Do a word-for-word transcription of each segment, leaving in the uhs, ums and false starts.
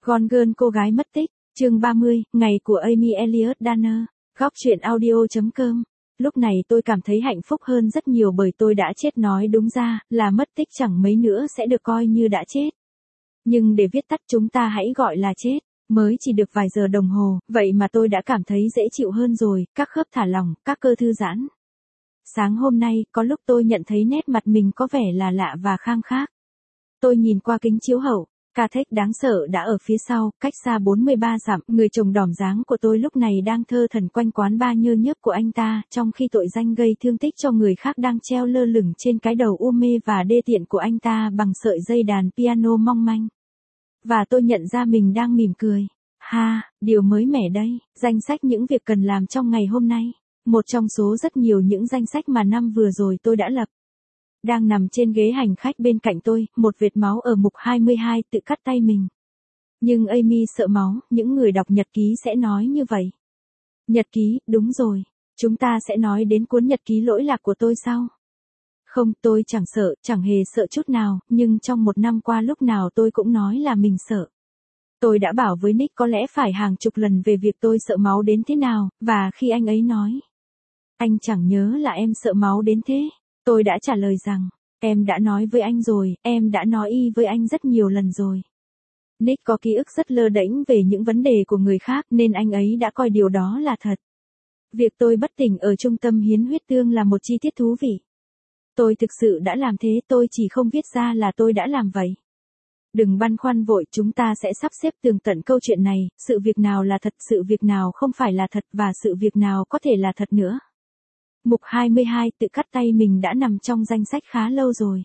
Gone Girl cô gái mất tích, chương ba mươi, ngày của Amy Elliott Danner, góc truyện audio chấm com. Lúc này tôi cảm thấy hạnh phúc hơn rất nhiều bởi tôi đã chết, nói đúng ra là mất tích chẳng mấy nữa sẽ được coi như đã chết. Nhưng để viết tắt chúng ta hãy gọi là chết, mới chỉ được vài giờ đồng hồ, vậy mà tôi đã cảm thấy dễ chịu hơn rồi, các khớp thả lỏng, các cơ thư giãn. Sáng hôm nay, có lúc tôi nhận thấy nét mặt mình có vẻ là lạ và khang khác. Tôi nhìn qua kính chiếu hậu. Ca thếch đáng sợ đã ở phía sau, cách xa bốn mươi ba dặm, người chồng đỏm dáng của tôi lúc này đang thơ thẩn quanh quán bar nhơ nhớp của anh ta, trong khi tội danh gây thương tích cho người khác đang treo lơ lửng trên cái đầu u mê và đê tiện của anh ta bằng sợi dây đàn piano mong manh. Và tôi nhận ra mình đang mỉm cười. Ha, điều mới mẻ đây, danh sách những việc cần làm trong ngày hôm nay. Một trong số rất nhiều những danh sách mà năm vừa rồi tôi đã lập. Đang nằm trên ghế hành khách bên cạnh tôi, một vệt máu ở mục hai mươi hai tự cắt tay mình. Nhưng Amy sợ máu, những người đọc nhật ký sẽ nói như vậy. Nhật ký, đúng rồi. Chúng ta sẽ nói đến cuốn nhật ký lỗi lạc của tôi sau. Không, tôi chẳng sợ, chẳng hề sợ chút nào, nhưng trong một năm qua lúc nào tôi cũng nói là mình sợ. Tôi đã bảo với Nick có lẽ phải hàng chục lần về việc tôi sợ máu đến thế nào, và khi anh ấy nói, anh chẳng nhớ là em sợ máu đến thế. Tôi đã trả lời rằng, em đã nói với anh rồi, em đã nói y với anh rất nhiều lần rồi. Nick có ký ức rất lơ đễnh về những vấn đề của người khác nên anh ấy đã coi điều đó là thật. Việc tôi bất tỉnh ở trung tâm hiến huyết tương là một chi tiết thú vị. Tôi thực sự đã làm thế, tôi chỉ không viết ra là tôi đã làm vậy. Đừng băn khoăn vội, chúng ta sẽ sắp xếp tường tận câu chuyện này, sự việc nào là thật, sự việc nào không phải là thật và sự việc nào có thể là thật nữa. Mục hai mươi hai tự cắt tay mình đã nằm trong danh sách khá lâu rồi.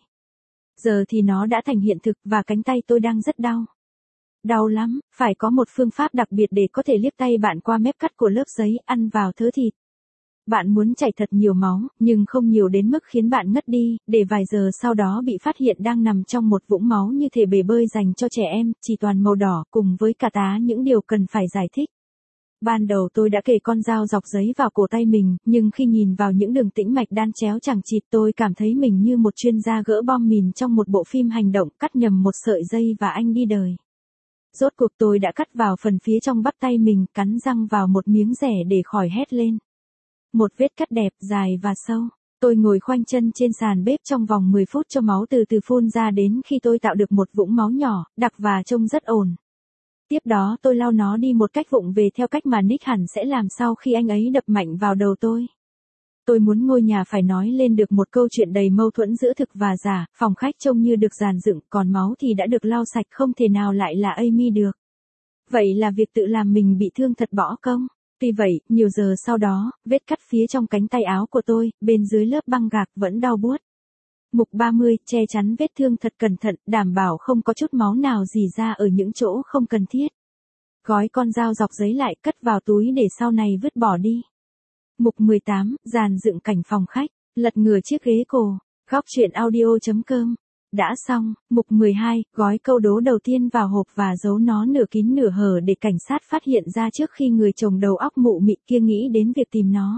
Giờ thì nó đã thành hiện thực và cánh tay tôi đang rất đau. Đau lắm, phải có một phương pháp đặc biệt để có thể liếc tay bạn qua mép cắt của lớp giấy, ăn vào thớ thịt. Bạn muốn chảy thật nhiều máu, nhưng không nhiều đến mức khiến bạn ngất đi, để vài giờ sau đó bị phát hiện đang nằm trong một vũng máu như thể bể bơi dành cho trẻ em, chỉ toàn màu đỏ, cùng với cả tá những điều cần phải giải thích. Ban đầu tôi đã kề con dao dọc giấy vào cổ tay mình, nhưng khi nhìn vào những đường tĩnh mạch đan chéo chẳng chịt tôi cảm thấy mình như một chuyên gia gỡ bom mìn trong một bộ phim hành động, cắt nhầm một sợi dây và anh đi đời. Rốt cuộc tôi đã cắt vào phần phía trong bắp tay mình, cắn răng vào một miếng rẻ để khỏi hét lên. Một vết cắt đẹp, dài và sâu. Tôi ngồi khoanh chân trên sàn bếp trong vòng mười phút cho máu từ từ phun ra đến khi tôi tạo được một vũng máu nhỏ, đặc và trông rất ổn. Tiếp đó tôi lau nó đi một cách vụng về theo cách mà Nick hẳn sẽ làm sau khi anh ấy đập mạnh vào đầu tôi. Tôi muốn ngôi nhà phải nói lên được một câu chuyện đầy mâu thuẫn giữa thực và giả, phòng khách trông như được dàn dựng, còn máu thì đã được lau sạch, không thể nào lại là Amy được. Vậy là việc tự làm mình bị thương thật bỏ công. Tuy vậy, nhiều giờ sau đó, vết cắt phía trong cánh tay áo của tôi, bên dưới lớp băng gạc vẫn đau buốt. Mục ba mươi, che chắn vết thương thật cẩn thận, đảm bảo không có chút máu nào rỉ ra ở những chỗ không cần thiết. Gói con dao dọc giấy lại, cất vào túi để sau này vứt bỏ đi. Mục mười tám, dàn dựng cảnh phòng khách, lật ngửa chiếc ghế cổ, góc truyện audio chấm com. Đã xong. Mục mười hai, gói câu đố đầu tiên vào hộp và giấu nó nửa kín nửa hở để cảnh sát phát hiện ra trước khi người chồng đầu óc mụ mị kia nghĩ đến việc tìm nó.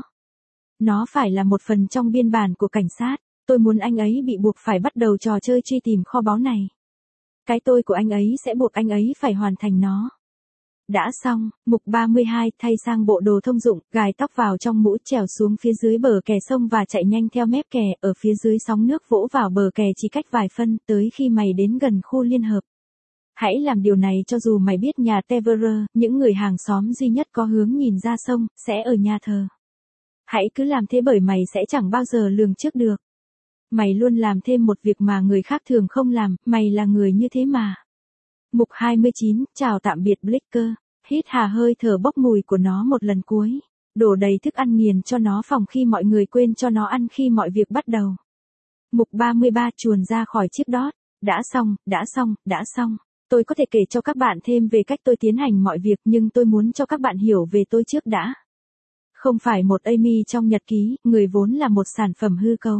Nó phải là một phần trong biên bản của cảnh sát. Tôi muốn anh ấy bị buộc phải bắt đầu trò chơi truy tìm kho báu này. Cái tôi của anh ấy sẽ buộc anh ấy phải hoàn thành nó. Đã xong. Mục ba mươi hai, thay sang bộ đồ thông dụng, gài tóc vào trong mũ, trèo xuống phía dưới bờ kè sông và chạy nhanh theo mép kè, ở phía dưới sóng nước vỗ vào bờ kè chỉ cách vài phân, tới khi mày đến gần khu liên hợp. Hãy làm điều này cho dù mày biết nhà Teverer, những người hàng xóm duy nhất có hướng nhìn ra sông, sẽ ở nhà thờ. Hãy cứ làm thế bởi mày sẽ chẳng bao giờ lường trước được. Mày luôn làm thêm một việc mà người khác thường không làm, mày là người như thế mà. Mục hai mươi chín, chào tạm biệt Blicker. Hít hà hơi thở bốc mùi của nó một lần cuối. Đổ đầy thức ăn nghiền cho nó phòng khi mọi người quên cho nó ăn khi mọi việc bắt đầu. Mục ba mươi ba, chuồn ra khỏi chiếc đót. Đã xong, đã xong, đã xong. Tôi có thể kể cho các bạn thêm về cách tôi tiến hành mọi việc nhưng tôi muốn cho các bạn hiểu về tôi trước đã. Không phải một Amy trong nhật ký, người vốn là một sản phẩm hư cấu.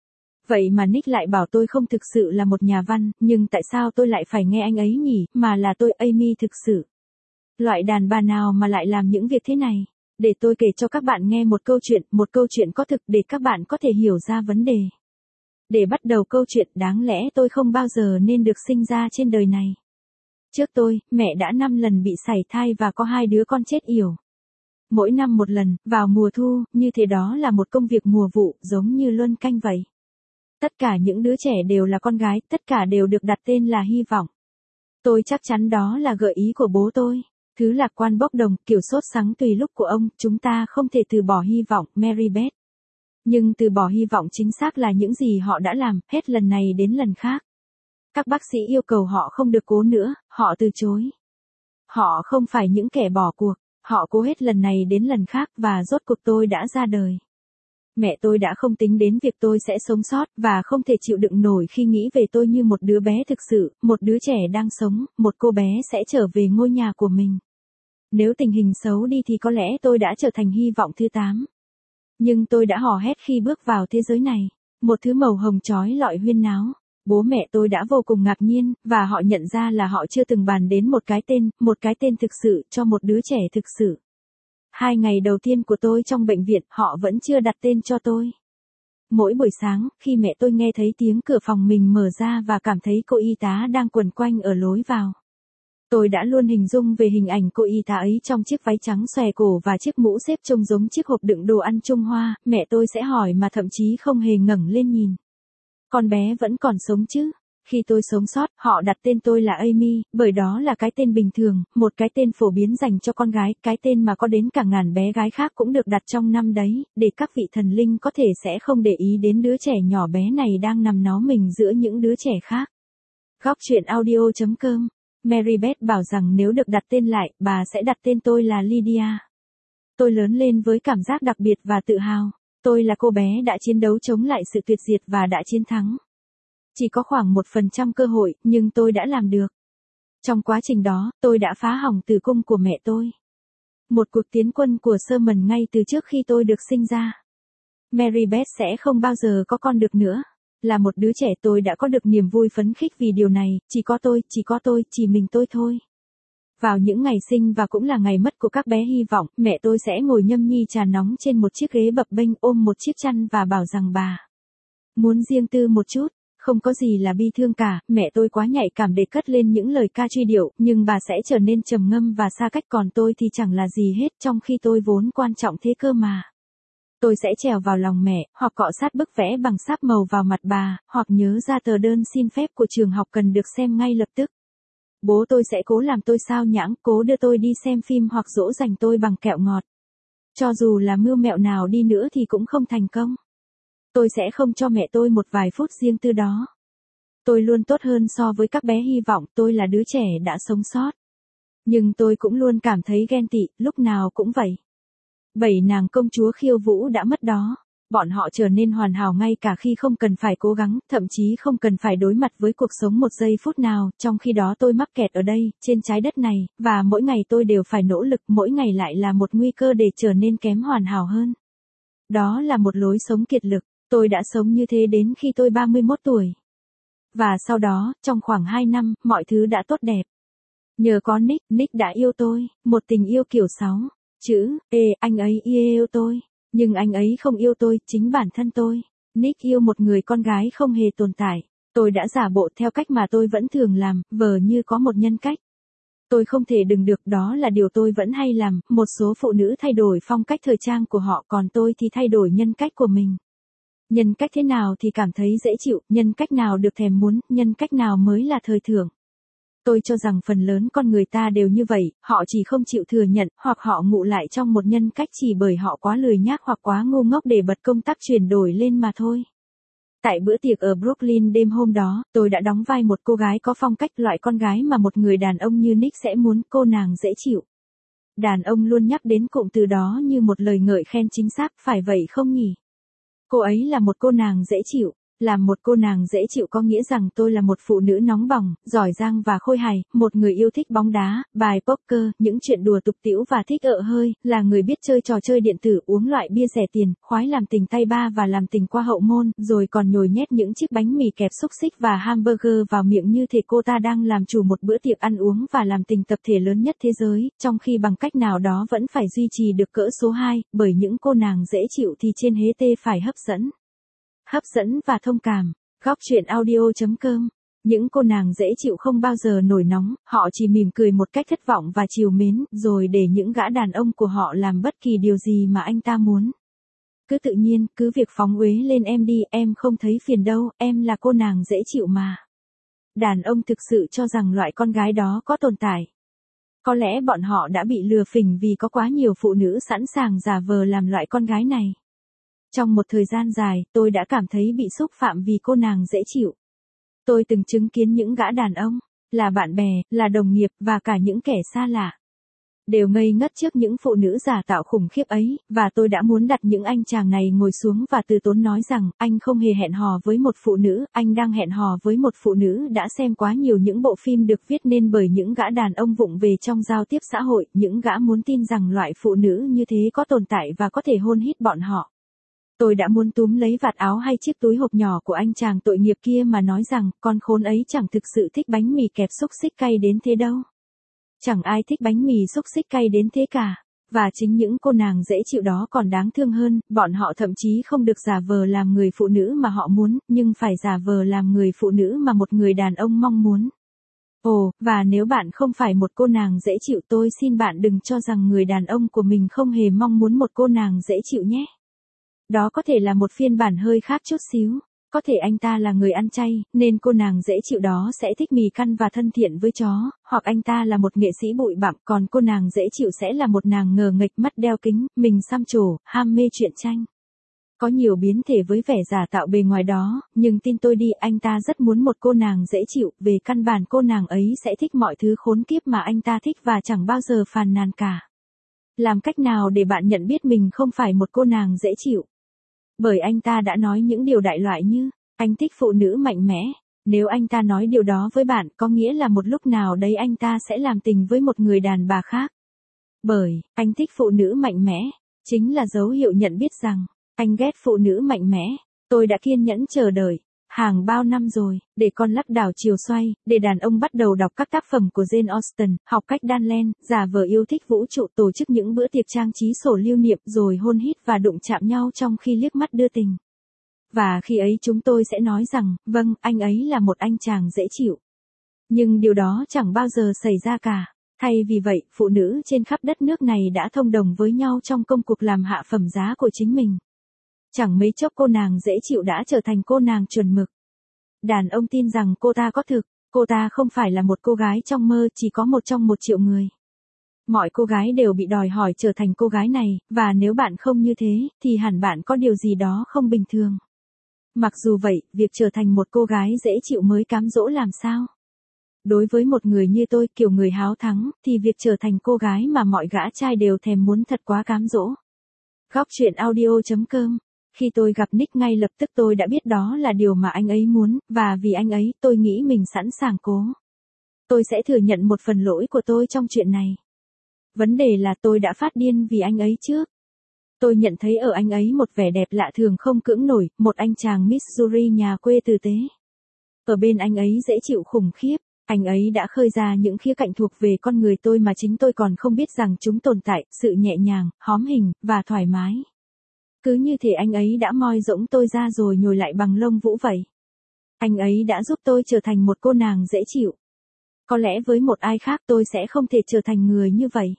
Vậy mà Nick lại bảo tôi không thực sự là một nhà văn, nhưng tại sao tôi lại phải nghe anh ấy nhỉ, mà là tôi Amy thực sự. Loại đàn bà nào mà lại làm những việc thế này? Để tôi kể cho các bạn nghe một câu chuyện, một câu chuyện có thực để các bạn có thể hiểu ra vấn đề. Để bắt đầu câu chuyện, đáng lẽ tôi không bao giờ nên được sinh ra trên đời này. Trước tôi, mẹ đã năm lần bị sảy thai và có hai đứa con chết yểu. Mỗi năm một lần, vào mùa thu, như thế đó là một công việc mùa vụ, giống như luân canh vậy. Tất cả những đứa trẻ đều là con gái, tất cả đều được đặt tên là hy vọng. Tôi chắc chắn đó là gợi ý của bố tôi. Thứ lạc quan bốc đồng, kiểu sốt sắng tùy lúc của ông, chúng ta không thể từ bỏ hy vọng, Mary Beth. Nhưng từ bỏ hy vọng chính xác là những gì họ đã làm, hết lần này đến lần khác. Các bác sĩ yêu cầu họ không được cố nữa, họ từ chối. Họ không phải những kẻ bỏ cuộc, họ cố hết lần này đến lần khác và rốt cuộc tôi đã ra đời. Mẹ tôi đã không tính đến việc tôi sẽ sống sót và không thể chịu đựng nổi khi nghĩ về tôi như một đứa bé thực sự, một đứa trẻ đang sống, một cô bé sẽ trở về ngôi nhà của mình. Nếu tình hình xấu đi thì có lẽ tôi đã trở thành hy vọng thứ tám. Nhưng tôi đã hò hét khi bước vào thế giới này, một thứ màu hồng chói lọi huyên náo. Bố mẹ tôi đã vô cùng ngạc nhiên, và họ nhận ra là họ chưa từng bàn đến một cái tên, một cái tên thực sự, cho một đứa trẻ thực sự. Hai ngày đầu tiên của tôi trong bệnh viện, họ vẫn chưa đặt tên cho tôi. Mỗi buổi sáng, khi mẹ tôi nghe thấy tiếng cửa phòng mình mở ra và cảm thấy cô y tá đang quần quanh ở lối vào. Tôi đã luôn hình dung về hình ảnh cô y tá ấy trong chiếc váy trắng xòe cổ và chiếc mũ xếp trông giống chiếc hộp đựng đồ ăn Trung Hoa, mẹ tôi sẽ hỏi mà thậm chí không hề ngẩng lên nhìn. Con bé vẫn còn sống chứ? Khi tôi sống sót, họ đặt tên tôi là Amy, bởi đó là cái tên bình thường, một cái tên phổ biến dành cho con gái, cái tên mà có đến cả ngàn bé gái khác cũng được đặt trong năm đấy, để các vị thần linh có thể sẽ không để ý đến đứa trẻ nhỏ bé này đang nằm nó mình giữa những đứa trẻ khác. Góc truyện audio chấm com. Mary Beth bảo rằng nếu được đặt tên lại, bà sẽ đặt tên tôi là Lydia. Tôi lớn lên với cảm giác đặc biệt và tự hào. Tôi là cô bé đã chiến đấu chống lại sự tuyệt diệt và đã chiến thắng. Chỉ có khoảng một phần trăm cơ hội, nhưng tôi đã làm được. Trong quá trình đó, tôi đã phá hỏng tử cung của mẹ tôi. Một cuộc tiến quân của Sherman ngay từ trước khi tôi được sinh ra. Mary Beth sẽ không bao giờ có con được nữa. Là một đứa trẻ tôi đã có được niềm vui phấn khích vì điều này, chỉ có tôi, chỉ có tôi, chỉ mình tôi thôi. Vào những ngày sinh và cũng là ngày mất của các bé hy vọng, mẹ tôi sẽ ngồi nhâm nhi trà nóng trên một chiếc ghế bập bênh ôm một chiếc chăn và bảo rằng bà muốn riêng tư một chút. Không có gì là bi thương cả, mẹ tôi quá nhạy cảm để cất lên những lời ca truy điệu, nhưng bà sẽ trở nên trầm ngâm và xa cách, còn tôi thì chẳng là gì hết, trong khi tôi vốn quan trọng thế cơ mà. Tôi sẽ trèo vào lòng mẹ, hoặc cọ sát bức vẽ bằng sáp màu vào mặt bà, hoặc nhớ ra tờ đơn xin phép của trường học cần được xem ngay lập tức. Bố tôi sẽ cố làm tôi sao nhãng, cố đưa tôi đi xem phim hoặc dỗ dành tôi bằng kẹo ngọt. Cho dù là mưu mẹo nào đi nữa thì cũng không thành công. Tôi sẽ không cho mẹ tôi một vài phút riêng tư đó. Tôi luôn tốt hơn so với các bé hy vọng, tôi là đứa trẻ đã sống sót. Nhưng tôi cũng luôn cảm thấy ghen tị, lúc nào cũng vậy. Bảy nàng công chúa khiêu vũ đã mất đó. Bọn họ trở nên hoàn hảo ngay cả khi không cần phải cố gắng, thậm chí không cần phải đối mặt với cuộc sống một giây phút nào, trong khi đó tôi mắc kẹt ở đây, trên trái đất này, và mỗi ngày tôi đều phải nỗ lực, mỗi ngày lại là một nguy cơ để trở nên kém hoàn hảo hơn. Đó là một lối sống kiệt lực, tôi đã sống như thế đến khi tôi ba mươi mốt tuổi. Và sau đó, trong khoảng hai năm, mọi thứ đã tốt đẹp. Nhờ có Nick, Nick đã yêu tôi, một tình yêu kiểu sáu chữ, ê, anh ấy yêu tôi. Nhưng anh ấy không yêu tôi, chính bản thân tôi. Nick yêu một người con gái không hề tồn tại. Tôi đã giả bộ theo cách mà tôi vẫn thường làm, vờ như có một nhân cách. Tôi không thể đừng được, đó là điều tôi vẫn hay làm. Một số phụ nữ thay đổi phong cách thời trang của họ, còn tôi thì thay đổi nhân cách của mình. Nhân cách thế nào thì cảm thấy dễ chịu, nhân cách nào được thèm muốn, nhân cách nào mới là thời thượng. Tôi cho rằng phần lớn con người ta đều như vậy, họ chỉ không chịu thừa nhận, hoặc họ ngụ lại trong một nhân cách chỉ bởi họ quá lười nhác hoặc quá ngu ngốc để bật công tắc chuyển đổi lên mà thôi. Tại bữa tiệc ở Brooklyn đêm hôm đó, tôi đã đóng vai một cô gái có phong cách, loại con gái mà một người đàn ông như Nick sẽ muốn, cô nàng dễ chịu. Đàn ông luôn nhắc đến cụm từ đó như một lời ngợi khen chính xác, phải vậy không nhỉ? Cô ấy là một cô nàng dễ chịu. Làm một cô nàng dễ chịu có nghĩa rằng tôi là một phụ nữ nóng bỏng, giỏi giang và khôi hài, một người yêu thích bóng đá, bài poker, những chuyện đùa tục tĩu và thích ợ hơi, là người biết chơi trò chơi điện tử, uống loại bia rẻ tiền, khoái làm tình tay ba và làm tình qua hậu môn, rồi còn nhồi nhét những chiếc bánh mì kẹp xúc xích và hamburger vào miệng như thể cô ta đang làm chủ một bữa tiệc ăn uống và làm tình tập thể lớn nhất thế giới, trong khi bằng cách nào đó vẫn phải duy trì được cỡ số hai, bởi những cô nàng dễ chịu thì trên hế tê phải hấp dẫn. Hấp dẫn và thông cảm. Góc truyện audio chấm com Những cô nàng dễ chịu không bao giờ nổi nóng, họ chỉ mỉm cười một cách thất vọng và trìu mến, rồi để những gã đàn ông của họ làm bất kỳ điều gì mà anh ta muốn. Cứ tự nhiên, cứ việc phóng uế lên em đi, em không thấy phiền đâu, em là cô nàng dễ chịu mà. Đàn ông thực sự cho rằng loại con gái đó có tồn tại. Có lẽ bọn họ đã bị lừa phỉnh vì có quá nhiều phụ nữ sẵn sàng giả vờ làm loại con gái này. Trong một thời gian dài, tôi đã cảm thấy bị xúc phạm vì cô nàng dễ chịu. Tôi từng chứng kiến những gã đàn ông, là bạn bè, là đồng nghiệp và cả những kẻ xa lạ, đều ngây ngất trước những phụ nữ giả tạo khủng khiếp ấy, và tôi đã muốn đặt những anh chàng này ngồi xuống và từ tốn nói rằng, anh không hề hẹn hò với một phụ nữ, anh đang hẹn hò với một phụ nữ đã xem quá nhiều những bộ phim được viết nên bởi những gã đàn ông vụng về trong giao tiếp xã hội, những gã muốn tin rằng loại phụ nữ như thế có tồn tại và có thể hôn hít bọn họ. Tôi đã muốn túm lấy vạt áo hay chiếc túi hộp nhỏ của anh chàng tội nghiệp kia mà nói rằng, con khốn ấy chẳng thực sự thích bánh mì kẹp xúc xích cay đến thế đâu. Chẳng ai thích bánh mì xúc xích cay đến thế cả. Và chính những cô nàng dễ chịu đó còn đáng thương hơn, bọn họ thậm chí không được giả vờ làm người phụ nữ mà họ muốn, nhưng phải giả vờ làm người phụ nữ mà một người đàn ông mong muốn. Ồ, và nếu bạn không phải một cô nàng dễ chịu, tôi xin bạn đừng cho rằng người đàn ông của mình không hề mong muốn một cô nàng dễ chịu nhé. Đó có thể là một phiên bản hơi khác chút xíu. Có thể anh ta là người ăn chay, nên cô nàng dễ chịu đó sẽ thích mì căn và thân thiện với chó, hoặc anh ta là một nghệ sĩ bụi bặm, còn cô nàng dễ chịu sẽ là một nàng ngờ nghệch mắt đeo kính, mình xăm trổ, ham mê truyện tranh. Có nhiều biến thể với vẻ giả tạo bề ngoài đó, nhưng tin tôi đi, anh ta rất muốn một cô nàng dễ chịu, về căn bản cô nàng ấy sẽ thích mọi thứ khốn kiếp mà anh ta thích và chẳng bao giờ phàn nàn cả. Làm cách nào để bạn nhận biết mình không phải một cô nàng dễ chịu? Bởi anh ta đã nói những điều đại loại như, anh thích phụ nữ mạnh mẽ. Nếu anh ta nói điều đó với bạn, có nghĩa là một lúc nào đấy anh ta sẽ làm tình với một người đàn bà khác. Bởi, anh thích phụ nữ mạnh mẽ, chính là dấu hiệu nhận biết rằng, anh ghét phụ nữ mạnh mẽ. Tôi đã kiên nhẫn chờ đợi, hàng bao năm rồi, để con lắc đảo chiều xoay, để đàn ông bắt đầu đọc các tác phẩm của Jane Austen, học cách đan len, giả vờ yêu thích vũ trụ, tổ chức những bữa tiệc trang trí sổ lưu niệm rồi hôn hít và đụng chạm nhau trong khi liếc mắt đưa tình. Và khi ấy chúng tôi sẽ nói rằng, vâng, anh ấy là một anh chàng dễ chịu. Nhưng điều đó chẳng bao giờ xảy ra cả. Thay vì vậy, phụ nữ trên khắp đất nước này đã thông đồng với nhau trong công cuộc làm hạ phẩm giá của chính mình. Chẳng mấy chốc cô nàng dễ chịu đã trở thành cô nàng chuẩn mực. Đàn ông tin rằng cô ta có thực, cô ta không phải là một cô gái trong mơ, chỉ có một trong một triệu người. Mọi cô gái đều bị đòi hỏi trở thành cô gái này, và nếu bạn không như thế, thì hẳn bạn có điều gì đó không bình thường. Mặc dù vậy, việc trở thành một cô gái dễ chịu mới cám dỗ làm sao? Đối với một người như tôi, kiểu người háo thắng, thì việc trở thành cô gái mà mọi gã trai đều thèm muốn thật quá cám dỗ. Góc truyện audio chấm com. Khi tôi gặp Nick ngay lập tức tôi đã biết đó là điều mà anh ấy muốn, và vì anh ấy, tôi nghĩ mình sẵn sàng cố. Tôi sẽ thừa nhận một phần lỗi của tôi trong chuyện này. Vấn đề là tôi đã phát điên vì anh ấy trước. Tôi nhận thấy ở anh ấy một vẻ đẹp lạ thường không cưỡng nổi, một anh chàng Missouri nhà quê tử tế. Ở bên anh ấy dễ chịu khủng khiếp, anh ấy đã khơi ra những khía cạnh thuộc về con người tôi mà chính tôi còn không biết rằng chúng tồn tại, sự nhẹ nhàng, hóm hình, và thoải mái. Cứ như thể anh ấy đã moi rỗng tôi ra rồi nhồi lại bằng lông vũ vậy. Anh ấy đã giúp tôi trở thành một cô nàng dễ chịu. Có lẽ với một ai khác tôi sẽ không thể trở thành người như vậy.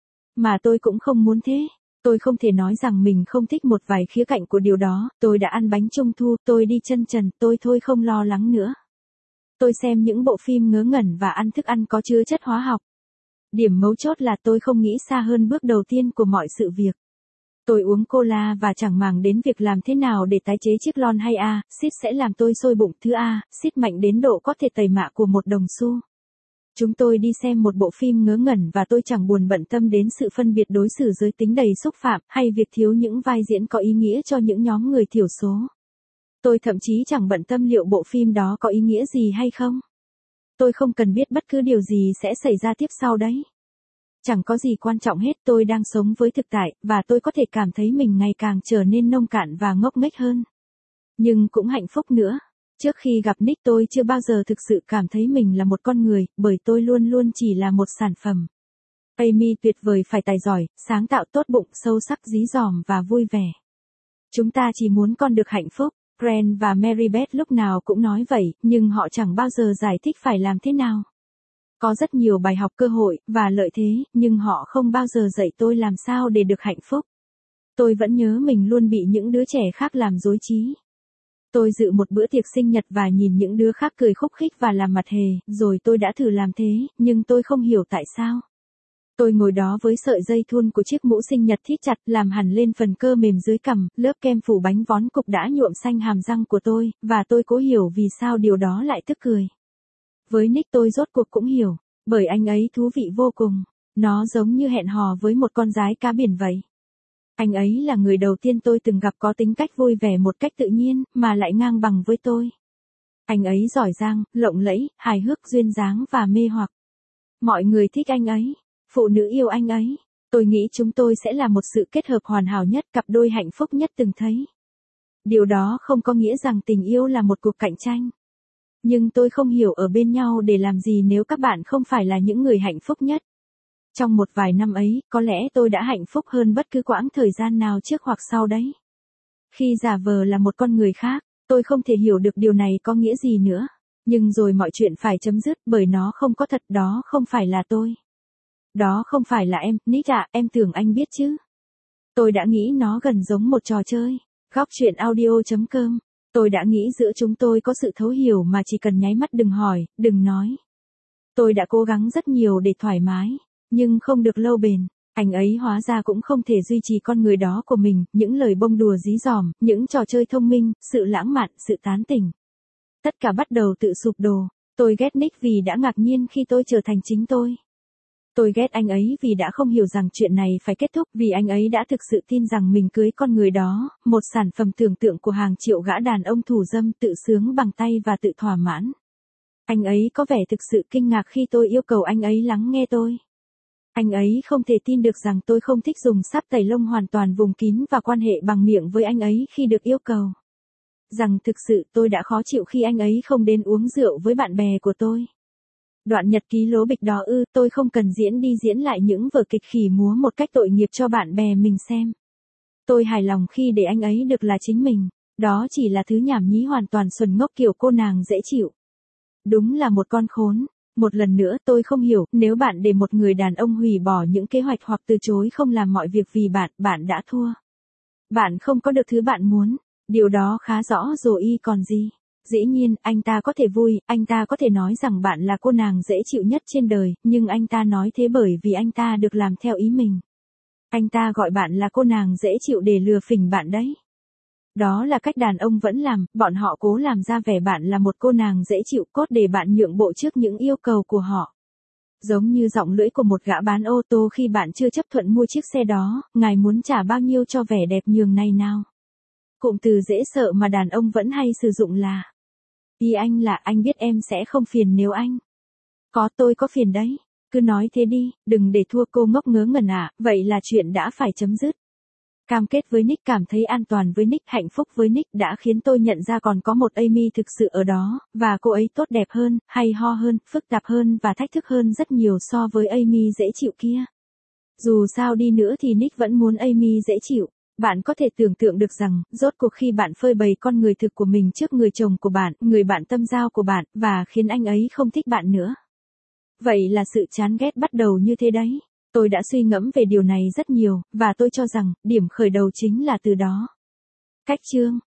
Mà tôi cũng không muốn thế. Tôi không thể nói rằng mình không thích một vài khía cạnh của điều đó, tôi đã ăn bánh trung thu, tôi đi chân trần, tôi thôi không lo lắng nữa. Tôi xem những bộ phim ngớ ngẩn và ăn thức ăn có chứa chất hóa học. Điểm mấu chốt là tôi không nghĩ xa hơn bước đầu tiên của mọi sự việc. Tôi uống cola và chẳng màng đến việc làm thế nào để tái chế chiếc lon hay axit sẽ làm tôi sôi bụng. Thứ axit mạnh đến độ có thể tẩy mạ của một đồng xu. Chúng tôi đi xem một bộ phim ngớ ngẩn và tôi chẳng buồn bận tâm đến sự phân biệt đối xử giới tính đầy xúc phạm, hay việc thiếu những vai diễn có ý nghĩa cho những nhóm người thiểu số. Tôi thậm chí chẳng bận tâm liệu bộ phim đó có ý nghĩa gì hay không. Tôi không cần biết bất cứ điều gì sẽ xảy ra tiếp sau đấy. Chẳng có gì quan trọng hết, tôi đang sống với thực tại, và tôi có thể cảm thấy mình ngày càng trở nên nông cạn và ngốc nghếch hơn. Nhưng cũng hạnh phúc nữa. Trước khi gặp Nick tôi chưa bao giờ thực sự cảm thấy mình là một con người, bởi tôi luôn luôn chỉ là một sản phẩm. Amy tuyệt vời, phải tài giỏi, sáng tạo, tốt bụng, sâu sắc, dí dỏm và vui vẻ. Chúng ta chỉ muốn con được hạnh phúc. Grant và Marybeth lúc nào cũng nói vậy, nhưng họ chẳng bao giờ giải thích phải làm thế nào. Có rất nhiều bài học cơ hội và lợi thế, nhưng họ không bao giờ dạy tôi làm sao để được hạnh phúc. Tôi vẫn nhớ mình luôn bị những đứa trẻ khác làm dối trí. Tôi dự một bữa tiệc sinh nhật và nhìn những đứa khác cười khúc khích và làm mặt hề, rồi tôi đã thử làm thế, nhưng tôi không hiểu tại sao. Tôi ngồi đó với sợi dây thun của chiếc mũ sinh nhật thít chặt làm hẳn lên phần cơ mềm dưới cằm, lớp kem phủ bánh vón cục đã nhuộm xanh hàm răng của tôi, và tôi cố hiểu vì sao điều đó lại tức cười. Với Nick tôi rốt cuộc cũng hiểu, bởi anh ấy thú vị vô cùng. Nó giống như hẹn hò với một con giái cá biển vậy. Anh ấy là người đầu tiên tôi từng gặp có tính cách vui vẻ một cách tự nhiên, mà lại ngang bằng với tôi. Anh ấy giỏi giang, lộng lẫy, hài hước, duyên dáng và mê hoặc. Mọi người thích anh ấy. Phụ nữ yêu anh ấy. Tôi nghĩ chúng tôi sẽ là một sự kết hợp hoàn hảo nhất, cặp đôi hạnh phúc nhất từng thấy. Điều đó không có nghĩa rằng tình yêu là một cuộc cạnh tranh. Nhưng tôi không hiểu ở bên nhau để làm gì nếu các bạn không phải là những người hạnh phúc nhất. Trong một vài năm ấy, có lẽ tôi đã hạnh phúc hơn bất cứ quãng thời gian nào trước hoặc sau đấy. Khi giả vờ là một con người khác, tôi không thể hiểu được điều này có nghĩa gì nữa. Nhưng rồi mọi chuyện phải chấm dứt bởi nó không có thật, đó không phải là tôi. Đó không phải là em, Nick ạ, em tưởng anh biết chứ. Tôi đã nghĩ nó gần giống một trò chơi. Góc truyện audio chấm com. Tôi đã nghĩ giữa chúng tôi có sự thấu hiểu mà chỉ cần nháy mắt, đừng hỏi, đừng nói. Tôi đã cố gắng rất nhiều để thoải mái, nhưng không được lâu bền. Anh ấy hóa ra cũng không thể duy trì con người đó của mình, những lời bông đùa dí dỏm, những trò chơi thông minh, sự lãng mạn, sự tán tỉnh. Tất cả bắt đầu tự sụp đổ. Tôi ghét Nick vì đã ngạc nhiên khi tôi trở thành chính tôi. Tôi ghét anh ấy vì đã không hiểu rằng chuyện này phải kết thúc, vì anh ấy đã thực sự tin rằng mình cưới con người đó, một sản phẩm tưởng tượng của hàng triệu gã đàn ông thủ dâm tự sướng bằng tay và tự thỏa mãn. Anh ấy có vẻ thực sự kinh ngạc khi tôi yêu cầu anh ấy lắng nghe tôi. Anh ấy không thể tin được rằng tôi không thích dùng sáp tẩy lông hoàn toàn vùng kín và quan hệ bằng miệng với anh ấy khi được yêu cầu. Rằng thực sự tôi đã khó chịu khi anh ấy không đến uống rượu với bạn bè của tôi. Đoạn nhật ký lố bịch đó ư, tôi không cần diễn đi diễn lại những vở kịch khỉ múa một cách tội nghiệp cho bạn bè mình xem. Tôi hài lòng khi để anh ấy được là chính mình, đó chỉ là thứ nhảm nhí hoàn toàn xuẩn ngốc kiểu cô nàng dễ chịu. Đúng là một con khốn. Một lần nữa tôi không hiểu, nếu bạn để một người đàn ông hủy bỏ những kế hoạch hoặc từ chối không làm mọi việc vì bạn, bạn đã thua. Bạn không có được thứ bạn muốn, điều đó khá rõ rồi y còn gì. Dĩ nhiên, anh ta có thể vui, anh ta có thể nói rằng bạn là cô nàng dễ chịu nhất trên đời, nhưng anh ta nói thế bởi vì anh ta được làm theo ý mình. Anh ta gọi bạn là cô nàng dễ chịu để lừa phỉnh bạn đấy. Đó là cách đàn ông vẫn làm, bọn họ cố làm ra vẻ bạn là một cô nàng dễ chịu cốt để bạn nhượng bộ trước những yêu cầu của họ. Giống như giọng lưỡi của một gã bán ô tô khi bạn chưa chấp thuận mua chiếc xe đó, ngài muốn trả bao nhiêu cho vẻ đẹp nhường này nào? Cụm từ dễ sợ mà đàn ông vẫn hay sử dụng là: ý anh là anh biết em sẽ không phiền nếu anh. Có, tôi có phiền đấy. Cứ nói thế đi, đừng để thua cô ngốc ngớ ngẩn ạ, vậy là chuyện đã phải chấm dứt. Cam kết với Nick, cảm thấy an toàn với Nick, hạnh phúc với Nick đã khiến tôi nhận ra còn có một Amy thực sự ở đó, và cô ấy tốt đẹp hơn, hay ho hơn, phức tạp hơn và thách thức hơn rất nhiều so với Amy dễ chịu kia. Dù sao đi nữa thì Nick vẫn muốn Amy dễ chịu. Bạn có thể tưởng tượng được rằng, rốt cuộc khi bạn phơi bày con người thực của mình trước người chồng của bạn, người bạn tâm giao của bạn, và khiến anh ấy không thích bạn nữa. Vậy là sự chán ghét bắt đầu như thế đấy. Tôi đã suy ngẫm về điều này rất nhiều, và tôi cho rằng, điểm khởi đầu chính là từ đó. Cách chương